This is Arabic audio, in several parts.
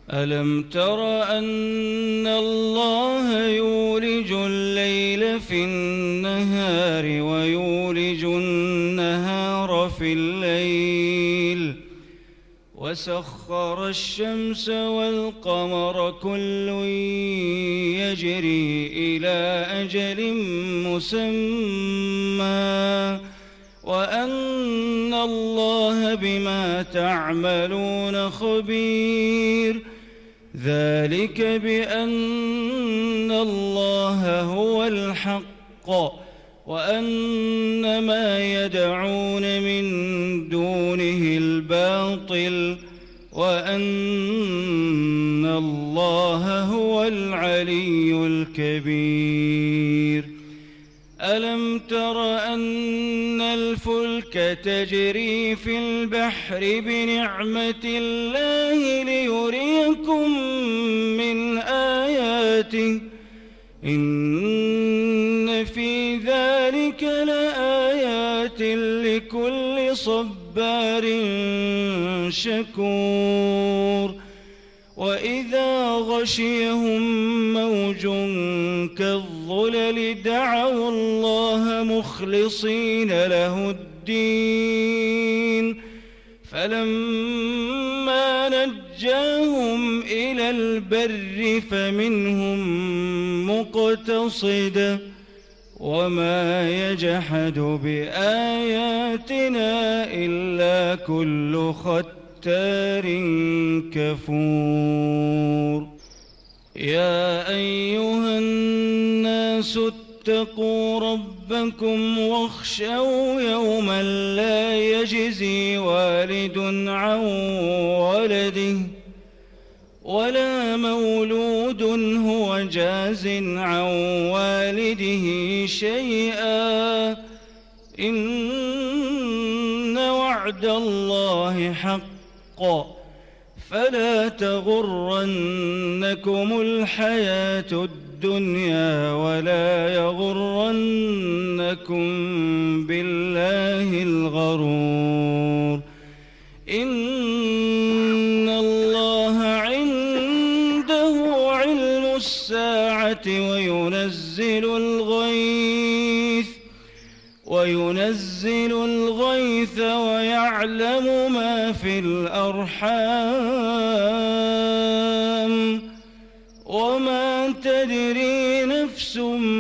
ألم تر أن الله يولج الليل في النهار ويولج النهار في الليل وسخر الشمس والقمر كل يجري إلى أجل مسمى وأن الله بما تعملون خبير ذلك بأن الله هو الحق وأن ما يدعون من دونه الباطل وأن الله هو العلي الكبير ألم تر أن الفلك تجري في البحر بنعمة الله ليريكم من آياته إن في ذلك لآيات لكل صبار شكور وإذا غشيهم موج كالظلل دعوا الله مخلصين له الدين فلما نجاهم إلى البر فمنهم مقتصد وما يجحد بآياتنا إلا كل ختار كفور يا أيها الناس اتقوا ربكم واخشوا يوما لا يجزي والد عن ولده ولا مولود هو جاز عن والده شيئا إن وعد الله حق فلا تغرنكم الحياة الدنيا ولا يغرنكم بالله الغرور إن الله عنده علم الساعة وينزل الغيث ويعلم ما في الأرحام وما تدري نفس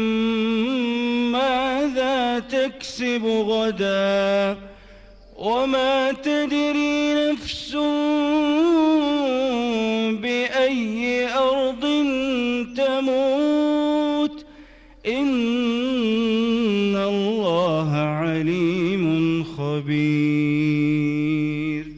ماذا تكسب غدا وما تدري نفس بأي أرض تموت إن الله عليم خبير